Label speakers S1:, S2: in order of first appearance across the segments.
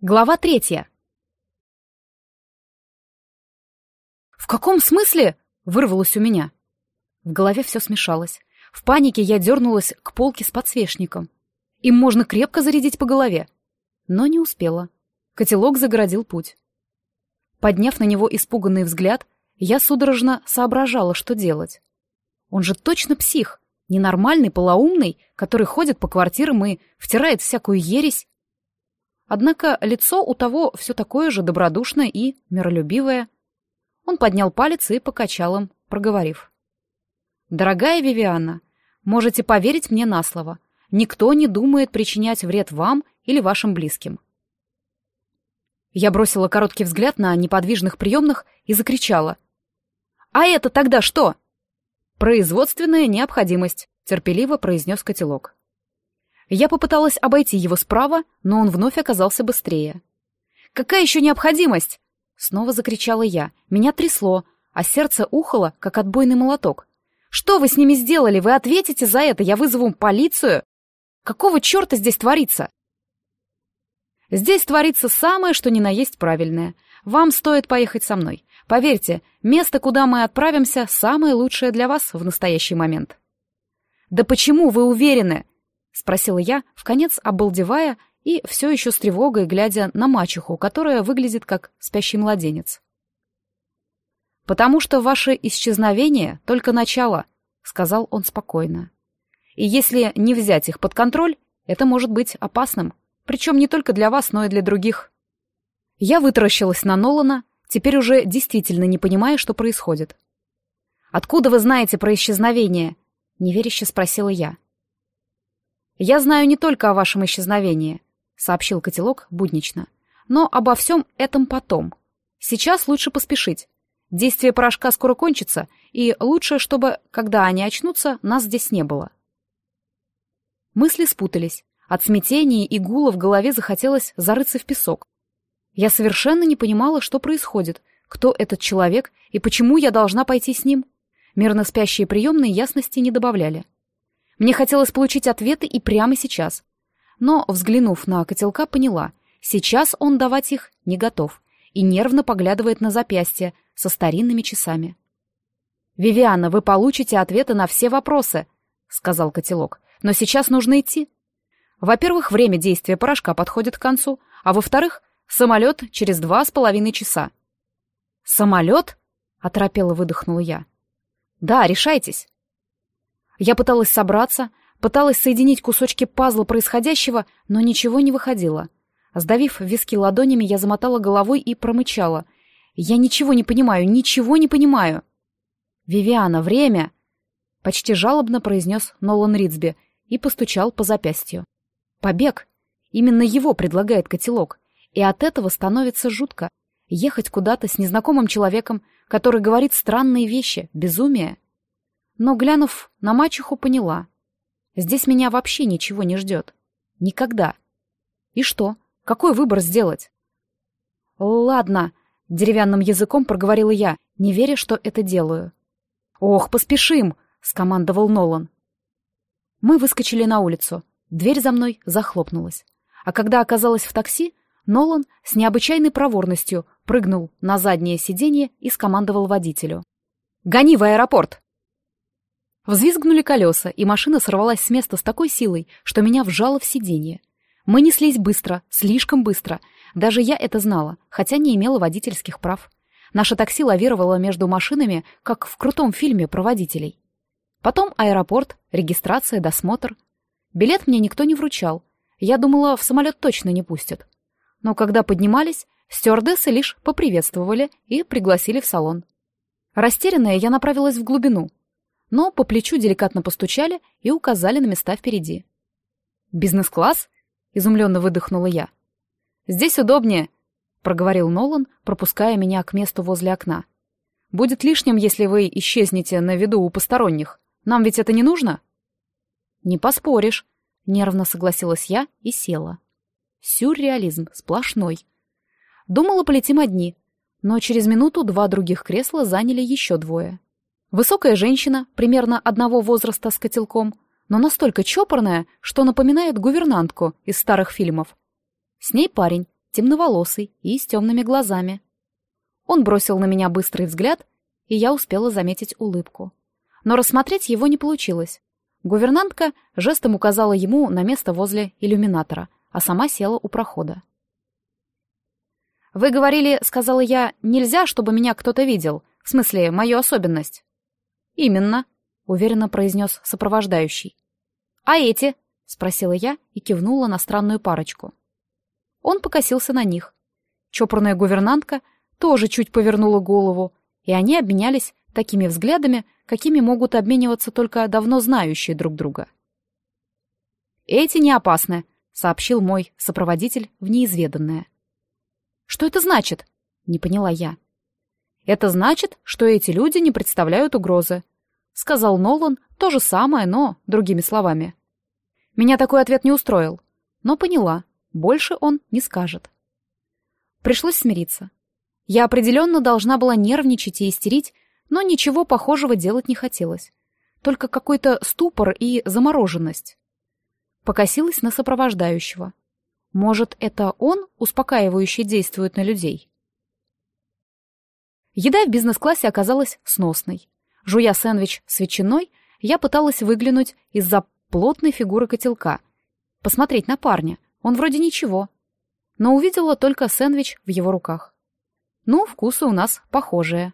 S1: Глава 3. «В каком смысле?» — вырвалось у меня. В голове все смешалось. В панике я дернулась к полке с подсвечником. Им можно крепко зарядить по голове. Но не успела. Котелок загородил путь. Подняв на него испуганный взгляд, я судорожно соображала, что делать. Он же точно псих, ненормальный, полоумный, который ходит по квартирам и втирает всякую ересь. Однако лицо у того все такое же добродушное и миролюбивое. Он поднял палец и покачал им, проговорив. «Дорогая Вивианна, можете поверить мне на слово. Никто не думает причинять вред вам или вашим близким». Я бросила короткий взгляд на неподвижных приемных и закричала. «А это тогда что?» «Производственная необходимость», — терпеливо произнес котелок. Я попыталась обойти его справа, но он вновь оказался быстрее. «Какая еще необходимость?» Снова закричала я. Меня трясло, а сердце ухало, как отбойный молоток. «Что вы с ними сделали? Вы ответите за это? Я вызову полицию? Какого черта здесь творится?» «Здесь творится самое, что ни на есть правильное. Вам стоит поехать со мной. Поверьте, место, куда мы отправимся, самое лучшее для вас в настоящий момент». «Да почему вы уверены?» — спросила я, вконец обалдевая и все еще с тревогой, глядя на мачеху, которая выглядит как спящий младенец. «Потому что ваше исчезновение — только начало», — сказал он спокойно. «И если не взять их под контроль, это может быть опасным, причем не только для вас, но и для других». Я вытаращилась на Нолана, теперь уже действительно не понимая, что происходит. «Откуда вы знаете про исчезновение?» — неверяще спросила я. «Я знаю не только о вашем исчезновении», — сообщил котелок буднично, «но обо всем этом потом. Сейчас лучше поспешить. Действие порошка скоро кончится, и лучше, чтобы, когда они очнутся, нас здесь не было». Мысли спутались. От смятения и гула в голове захотелось зарыться в песок. Я совершенно не понимала, что происходит, кто этот человек и почему я должна пойти с ним. Мирно спящие приемные ясности не добавляли. Мне хотелось получить ответы и прямо сейчас. Но, взглянув на котелка, поняла, сейчас он давать их не готов и нервно поглядывает на запястье со старинными часами. «Вивианна, вы получите ответы на все вопросы», — сказал котелок, «но сейчас нужно идти. Во-первых, время действия порошка подходит к концу, а во-вторых, самолет через 2,5 часа». «Самолет?» — оторопело выдохнула я. «Да, решайтесь». Я пыталась собраться, пыталась соединить кусочки пазла происходящего, но ничего не выходило. Сдавив виски ладонями, я замотала головой и промычала. «Я ничего не понимаю, ничего не понимаю!» «Вивианна, время!» — почти жалобно произнес Нолан Ридсби и постучал по запястью. «Побег! Именно его предлагает котелок, и от этого становится жутко. Ехать куда-то с незнакомым человеком, который говорит странные вещи, безумие. Но, глянув на мачеху, поняла. Здесь меня вообще ничего не ждет. Никогда. И что? Какой выбор сделать? «Ладно», — деревянным языком проговорила я, не веря, что это делаю. «Ох, поспешим», — скомандовал Нолан. Мы выскочили на улицу. Дверь за мной захлопнулась. А когда оказалась в такси, Нолан с необычайной проворностью прыгнул на заднее сиденье и скомандовал водителю. «Гони в аэропорт!» Взвизгнули колеса, и машина сорвалась с места с такой силой, что меня вжало в сиденье. Мы неслись быстро, слишком быстро. Даже я это знала, хотя не имела водительских прав. Наше такси лавировало между машинами, как в крутом фильме про водителей. Потом аэропорт, регистрация, досмотр. Билет мне никто не вручал. Я думала, в самолет точно не пустят. Но когда поднимались, стюардессы лишь поприветствовали и пригласили в салон. Растерянная, я направилась в глубину. Но по плечу деликатно постучали и указали на места впереди. «Бизнес-класс?» — изумленно выдохнула я. «Здесь удобнее», — проговорил Нолан, пропуская меня к месту возле окна. «Будет лишним, если вы исчезнете на виду у посторонних. Нам ведь это не нужно?» «Не поспоришь», — нервно согласилась я и села. Сюрреализм сплошной. Думала, полетим одни, но через минуту 2 других кресла заняли еще 2. Высокая женщина, примерно одного возраста с котелком, но настолько чопорная, что напоминает гувернантку из старых фильмов. С ней парень, темноволосый и с темными глазами. Он бросил на меня быстрый взгляд, и я успела заметить улыбку. Но рассмотреть его не получилось. Гувернантка жестом указала ему на место возле иллюминатора, а сама села у прохода. «Вы говорили, — сказала я, — нельзя, чтобы меня кто-то видел, в смысле, мою особенность». «Именно», — уверенно произнес сопровождающий. «А эти?» — спросила я и кивнула на странную парочку. Он покосился на них. Чопорная гувернантка тоже чуть повернула голову, и они обменялись такими взглядами, какими могут обмениваться только давно знающие друг друга. «Эти не опасны», — сообщил мой сопроводитель в неизведанное. «Что это значит?» — не поняла я. «Это значит, что эти люди не представляют угрозы», — сказал Нолан то же самое, но другими словами. Меня такой ответ не устроил, но поняла, больше он не скажет. Пришлось смириться. Я определенно должна была нервничать и истерить, но ничего похожего делать не хотелось. Только какой-то ступор и замороженность. Покосилась на сопровождающего. Может, это он успокаивающе действует на людей? Еда в бизнес-классе оказалась сносной. Жуя сэндвич с ветчиной, я пыталась выглянуть из-за плотной фигуры котелка. Посмотреть на парня, он вроде ничего. Но увидела только сэндвич в его руках. Ну, вкусы у нас похожие.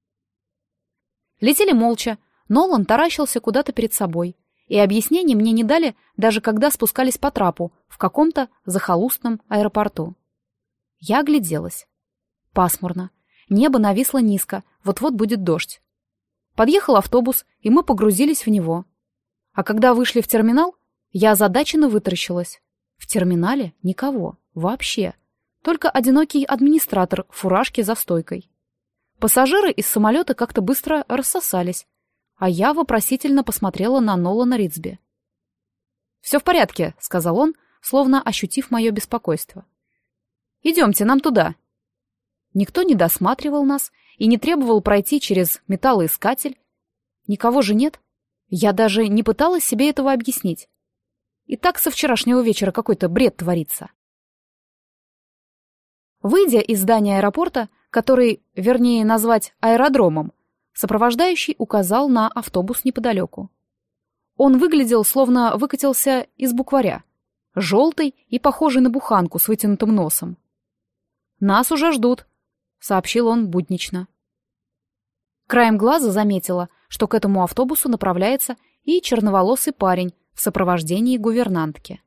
S1: Летели молча, Нолан таращился куда-то перед собой. И объяснений мне не дали, даже когда спускались по трапу в каком-то захолустном аэропорту. Я огляделась. Пасмурно. Небо нависло низко, вот-вот будет дождь. Подъехал автобус, и мы погрузились в него. А когда вышли в терминал, я озадаченно вытаращилась. В терминале никого. Вообще. Только одинокий администратор в фуражке за стойкой. Пассажиры из самолета как-то быстро рассосались, а я вопросительно посмотрела на Нолана Ридсби. «Все в порядке», — сказал он, словно ощутив мое беспокойство. «Идемте, нам туда». Никто не досматривал нас и не требовал пройти через металлоискатель. Никого же нет. Я даже не пыталась себе этого объяснить. И так со вчерашнего вечера какой-то бред творится. Выйдя из здания аэропорта, который, вернее, назвать аэродромом, сопровождающий указал на автобус неподалеку. Он выглядел, словно выкатился из букваря, желтый и похожий на буханку с вытянутым носом. «Нас уже ждут», — сообщил он буднично. Краем глаза заметила, что к этому автобусу направляется и черноволосый парень в сопровождении гувернантки.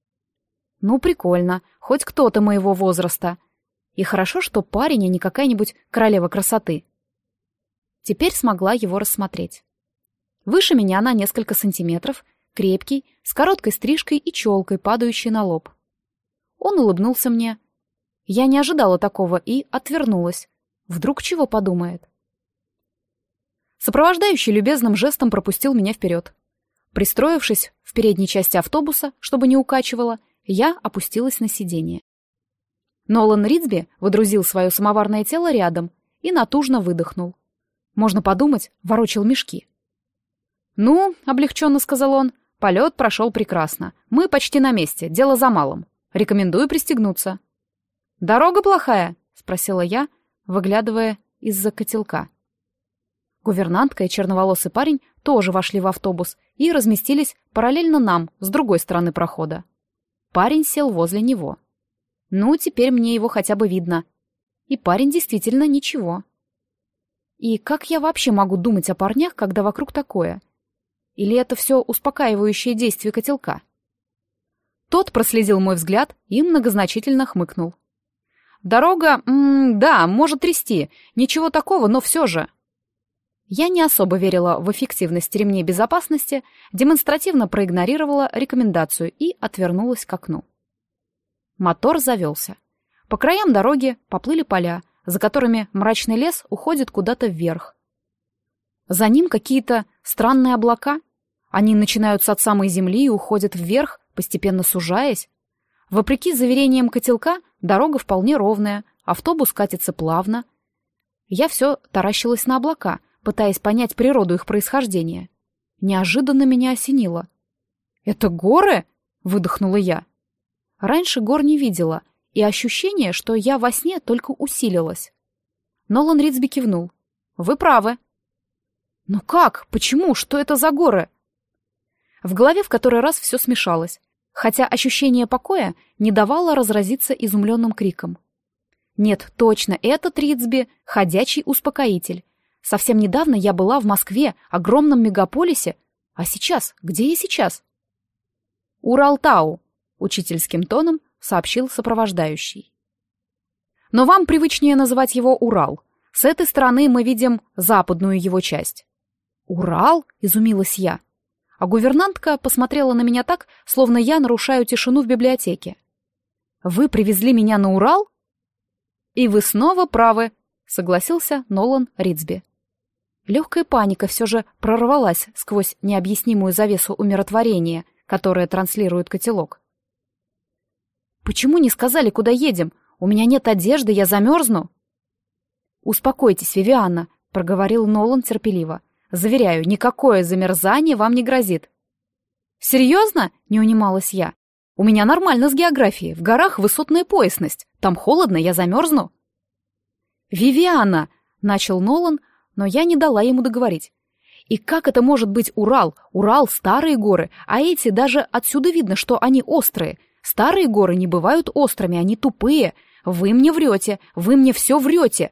S1: «Ну, прикольно, хоть кто-то моего возраста. И хорошо, что парень, а не какая-нибудь королева красоты». Теперь смогла его рассмотреть. Выше меня на несколько сантиметров, крепкий, с короткой стрижкой и челкой, падающей на лоб. Он улыбнулся мне. Я не ожидала такого и отвернулась. Вдруг чего подумает? Сопровождающий любезным жестом пропустил меня вперед. Пристроившись в передней части автобуса, чтобы не укачивало, я опустилась на сиденье. Нолан Ридсби водрузил свое самоварное тело рядом и натужно выдохнул. Можно подумать, ворочал мешки. «Ну, — облегченно сказал он, — полет прошел прекрасно. Мы почти на месте, дело за малым. Рекомендую пристегнуться». «Дорога плохая?» — спросила я, выглядывая из-за котелка. Гувернантка и черноволосый парень тоже вошли в автобус и разместились параллельно нам, с другой стороны прохода. Парень сел возле него. Ну, теперь мне его хотя бы видно. И парень действительно ничего. И как я вообще могу думать о парнях, когда вокруг такое? Или это все успокаивающее действие котелка? Тот проследил мой взгляд и многозначительно хмыкнул. «Дорога, да, может трясти. Ничего такого, но все же». Я не особо верила в эффективность ремней безопасности, демонстративно проигнорировала рекомендацию и отвернулась к окну. Мотор завелся. По краям дороги поплыли поля, за которыми мрачный лес уходит куда-то вверх. За ним какие-то странные облака. Они начинаются от самой земли и уходят вверх, постепенно сужаясь. Вопреки заверениям котелка, дорога вполне ровная, автобус катится плавно. Я все таращилась на облака, пытаясь понять природу их происхождения. Неожиданно меня осенило. «Это горы?» — выдохнула я. Раньше гор не видела, и ощущение, что я во сне, только усилилось. Нолан Ридсби кивнул. «Вы правы». «Ну как? Почему? Что это за горы?» В голове в который раз все смешалось, хотя ощущение покоя не давало разразиться изумленным криком. Нет, точно, этот Ридсби — ходячий успокоитель. Совсем недавно я была в Москве, огромном мегаполисе, а сейчас? Где я сейчас? «Уралтау», — учительским тоном сообщил сопровождающий. «Но вам привычнее называть его Урал. С этой стороны мы видим западную его часть». «Урал?» — изумилась я. А гувернантка посмотрела на меня так, словно я нарушаю тишину в библиотеке. «Вы привезли меня на Урал?» «И вы снова правы», — согласился Нолан Ридсби. Легкая паника все же прорвалась сквозь необъяснимую завесу умиротворения, которое транслирует котелок. «Почему не сказали, куда едем? У меня нет одежды, я замерзну». «Успокойтесь, Вивианна», — проговорил Нолан терпеливо. «Заверяю, никакое замерзание вам не грозит». «Серьезно?» — не унималась я. «У меня нормально с географией. В горах высотная поясность. Там холодно, я замерзну». «Вивианна!» — начал Нолан, но я не дала ему договорить. «И как это может быть Урал? Урал — старые горы, а эти даже отсюда видно, что они острые. Старые горы не бывают острыми, они тупые. Вы мне врете, вы мне все врете».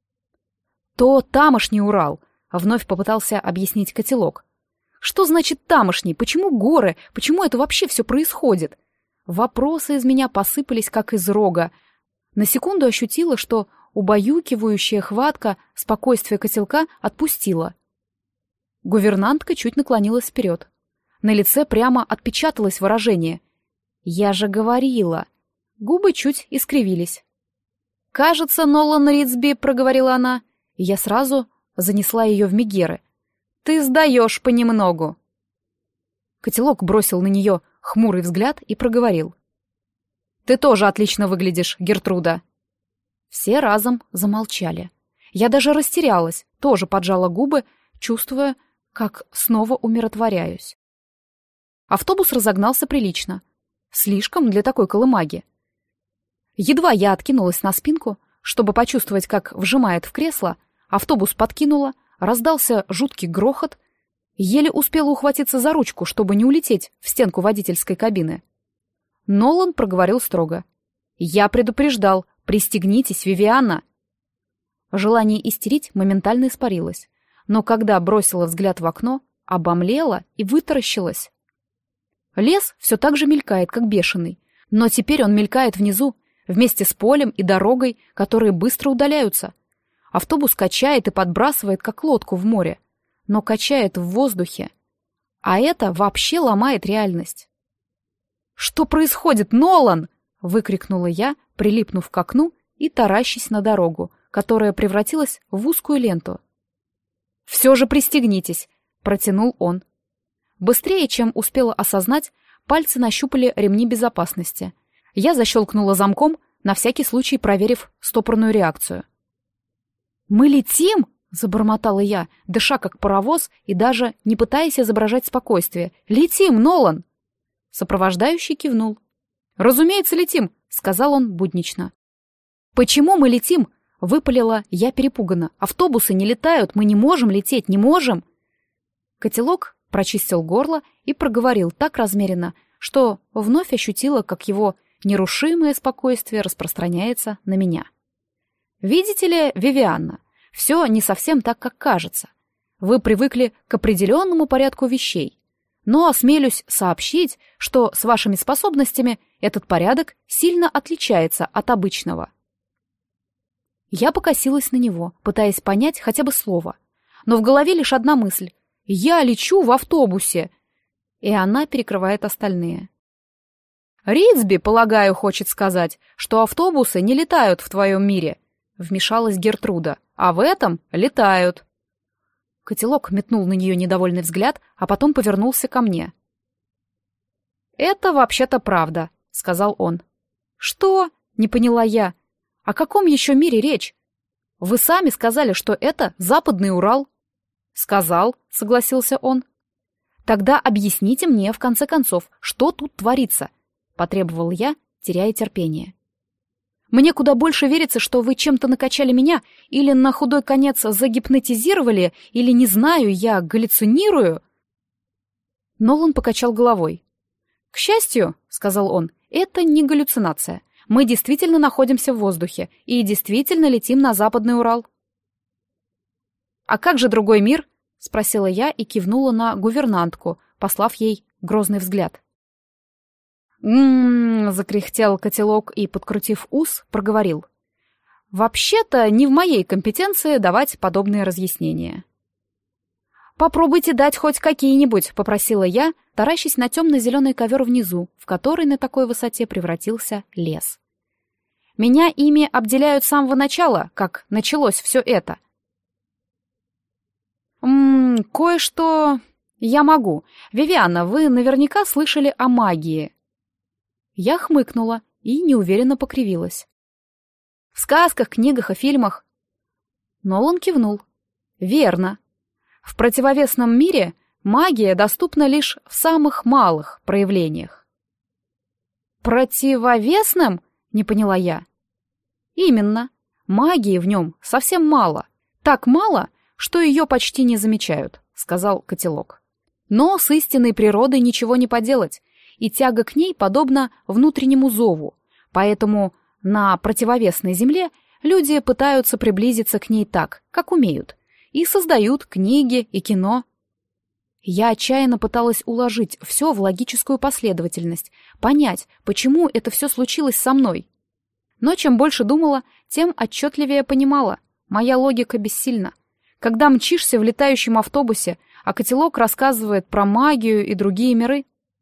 S1: «То тамошний Урал», — вновь попытался объяснить котелок. «Что значит тамошний? Почему горы? Почему это вообще все происходит?» Вопросы из меня посыпались, как из рога. На секунду ощутила, что убаюкивающая хватка спокойствия котелка отпустила. Гувернантка чуть наклонилась вперед. На лице прямо отпечаталось выражение. «Я же говорила». Губы чуть искривились. «Кажется, Нолан Ридсби», — проговорила она, и я сразу занесла ее в мегеры. «Ты сдаешь понемногу». Котелок бросил на нее хмурый взгляд и проговорил. «Ты тоже отлично выглядишь, Гертруда». Все разом замолчали. Я даже растерялась, тоже поджала губы, чувствуя, как снова умиротворяюсь. Автобус разогнался прилично. Слишком для такой колымаги. Едва я откинулась на спинку, чтобы почувствовать, как вжимает в кресло, автобус подкинуло, раздался жуткий грохот, еле успела ухватиться за ручку, чтобы не улететь в стенку водительской кабины. Нолан проговорил строго. «Я предупреждал, пристегнитесь, Вивианна!» Желание истерить моментально испарилось, но когда бросила взгляд в окно, обомлела и вытаращилась. Лес все так же мелькает, как бешеный, но теперь он мелькает внизу, вместе с полем и дорогой, которые быстро удаляются. Автобус качает и подбрасывает, как лодку в море, но качает в воздухе. А это вообще ломает реальность. «Что происходит, Нолан?» — выкрикнула я, прилипнув к окну и таращась на дорогу, которая превратилась в узкую ленту. «Все же пристегнитесь», — протянул он. Быстрее, чем успела осознать, пальцы нащупали ремни безопасности. Я защелкнула замком, на всякий случай проверив стопорную реакцию. «Мы летим?» — забормотала я, дыша как паровоз и даже не пытаясь изображать спокойствие. «Летим, Нолан!» Сопровождающий кивнул. «Разумеется, летим», — сказал он буднично. «Почему мы летим?» — выпалила я перепуганно. «Автобусы не летают, мы не можем лететь, не можем!» Котелок прочистил горло и проговорил так размеренно, что вновь ощутила, как его нерушимое спокойствие распространяется на меня. «Видите ли, Вивианна, все не совсем так, как кажется. Вы привыкли к определенному порядку вещей. Но осмелюсь сообщить, что с вашими способностями этот порядок сильно отличается от обычного». Я покосилась на него, пытаясь понять хотя бы слово. Но в голове лишь одна мысль. «Я лечу в автобусе!» И она перекрывает остальные. «Ридсби, полагаю, хочет сказать, что автобусы не летают в твоем мире», — вмешалась Гертруда, «а в этом летают». Котелок метнул на нее недовольный взгляд, а потом повернулся ко мне. «Это вообще-то правда», — сказал он. «Что?» — не поняла я. «О каком еще мире речь? Вы сами сказали, что это Западный Урал». «Сказал», — согласился он. «Тогда объясните мне, в конце концов, что тут творится», — потребовал я, теряя терпение. Мне куда больше верится, что вы чем-то накачали меня или на худой конец загипнотизировали, или, не знаю, я галлюцинирую». Нолан покачал головой. «К счастью, — сказал он, — это не галлюцинация. Мы действительно находимся в воздухе и действительно летим на Западный Урал». «А как же другой мир?» — спросила я и кивнула на гувернантку, послав ей грозный взгляд. Закряхтел котелок и, подкрутив ус, проговорил. «Вообще-то не в моей компетенции давать подобные разъяснения». «Попробуйте дать хоть какие-нибудь», — попросила я, таращась на темно-зеленый ковер внизу, в который на такой высоте превратился лес. «Меня ими обделяют с самого начала, как началось все это». «Кое-что я могу. Вивиана, вы наверняка слышали о магии». Я хмыкнула и неуверенно покривилась. «В сказках, книгах и фильмах». Нолан кивнул. «Верно. В противовесном мире магия доступна лишь в самых малых проявлениях». «Противовесным?» — не поняла я. «Именно. Магии в нем совсем мало. Так мало, что ее почти не замечают», — сказал котелок. «Но с истинной природой ничего не поделать, и тяга к ней подобна внутреннему зову, поэтому на противовесной земле люди пытаются приблизиться к ней так, как умеют, и создают книги и кино». Я отчаянно пыталась уложить все в логическую последовательность, понять, почему это все случилось со мной. Но чем больше думала, тем отчетливее понимала, моя логика бессильна. Когда мчишься в летающем автобусе, а котелок рассказывает про магию и другие миры.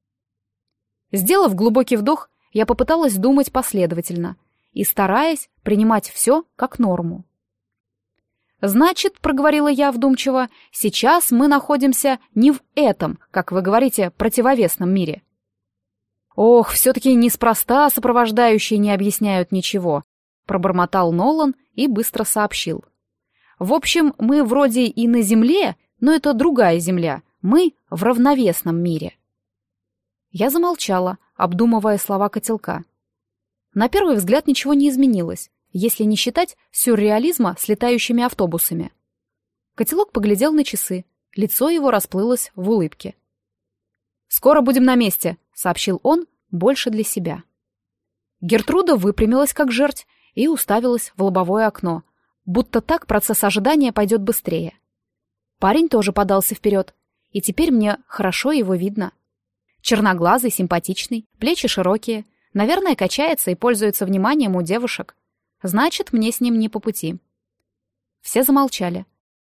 S1: Сделав глубокий вдох, я попыталась думать последовательно и стараясь принимать все как норму. «Значит, — проговорила я вдумчиво, — сейчас мы находимся не в этом, как вы говорите, противовесном мире». «Ох, все-таки неспроста сопровождающие не объясняют ничего», — пробормотал Нолан и быстро сообщил. «В общем, мы вроде и на Земле, но это другая Земля. Мы в равновесном мире». Я замолчала, обдумывая слова котелка. На первый взгляд ничего не изменилось, если не считать сюрреализма с летающими автобусами. Котелок поглядел на часы, лицо его расплылось в улыбке. «Скоро будем на месте», — сообщил он, больше для себя. Гертруда выпрямилась как жерть и уставилась в лобовое окно, будто так процесс ожидания пойдет быстрее. Парень тоже подался вперед, и теперь мне хорошо его видно. Черноглазый, симпатичный, плечи широкие, наверное, качается и пользуется вниманием у девушек. Значит, мне с ним не по пути. Все замолчали.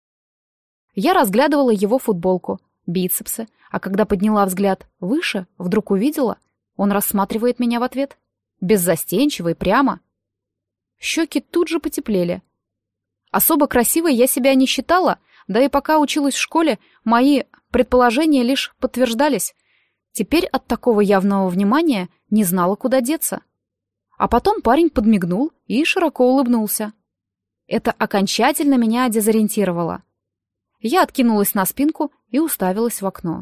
S1: Я разглядывала его футболку, бицепсы, а когда подняла взгляд выше, вдруг увидела, он рассматривает меня в ответ. Беззастенчиво и прямо. Щеки тут же потеплели. Особо красивой я себя не считала, да и пока училась в школе, мои предположения лишь подтверждались. Теперь от такого явного внимания не знала, куда деться. А потом парень подмигнул и широко улыбнулся. Это окончательно меня дезориентировало. Я откинулась на спинку и уставилась в окно.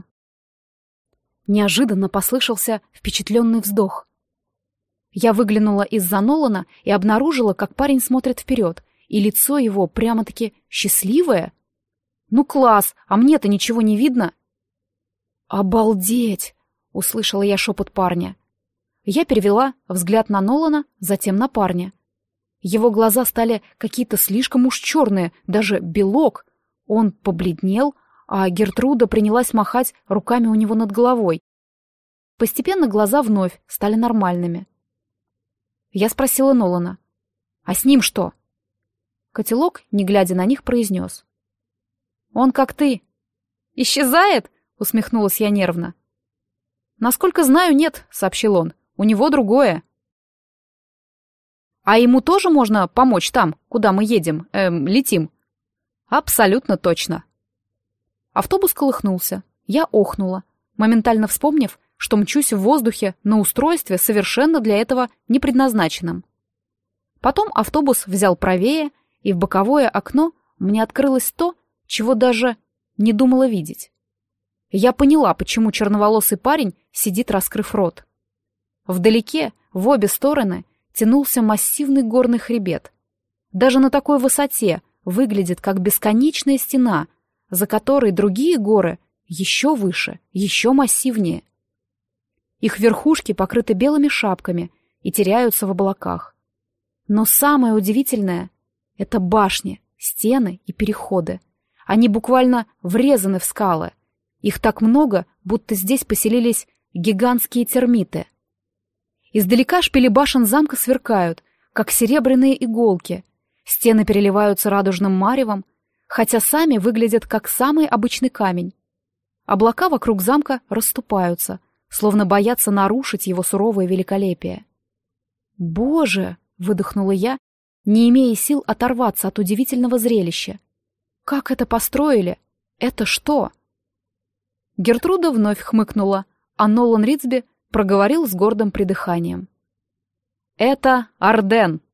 S1: Неожиданно послышался впечатленный вздох. Я выглянула из-за Нолана и обнаружила, как парень смотрит вперед, и лицо его прямо-таки счастливое. Ну класс, а мне-то ничего не видно. «Обалдеть!» — услышала я шепот парня. Я перевела взгляд на Нолана, затем на парня. Его глаза стали какие-то слишком уж черные, даже белок. Он побледнел, а Гертруда принялась махать руками у него над головой. Постепенно глаза вновь стали нормальными. Я спросила Нолана: «А с ним что?» Котелок, не глядя на них, произнес: «Он как ты». «Исчезает?» — усмехнулась я нервно. «Насколько знаю, нет», — сообщил он. «У него другое». «А ему тоже можно помочь там, куда мы едем, летим?» «Абсолютно точно». Автобус колыхнулся. Я охнула, моментально вспомнив, что мчусь в воздухе на устройстве, совершенно для этого не предназначенном. Потом автобус взял правее, и в боковое окно мне открылось то, чего даже не думала видеть. Я поняла, почему черноволосый парень сидит, раскрыв рот. Вдалеке, в обе стороны, тянулся массивный горный хребет. Даже на такой высоте выглядит как бесконечная стена, за которой другие горы еще выше, еще массивнее. Их верхушки покрыты белыми шапками и теряются в облаках. Но самое удивительное — это башни, стены и переходы. Они буквально врезаны в скалы. Их так много, будто здесь поселились гигантские термиты. Издалека шпили башен замка сверкают, как серебряные иголки. Стены переливаются радужным маревом, хотя сами выглядят как самый обычный камень. Облака вокруг замка расступаются, словно боятся нарушить его суровое великолепие. «Боже!» — выдохнула я, не имея сил оторваться от удивительного зрелища. «Как это построили? Это что?» Гертруда вновь хмыкнула, а Нолан Ритсби проговорил с гордым придыханием. «Это Арден!»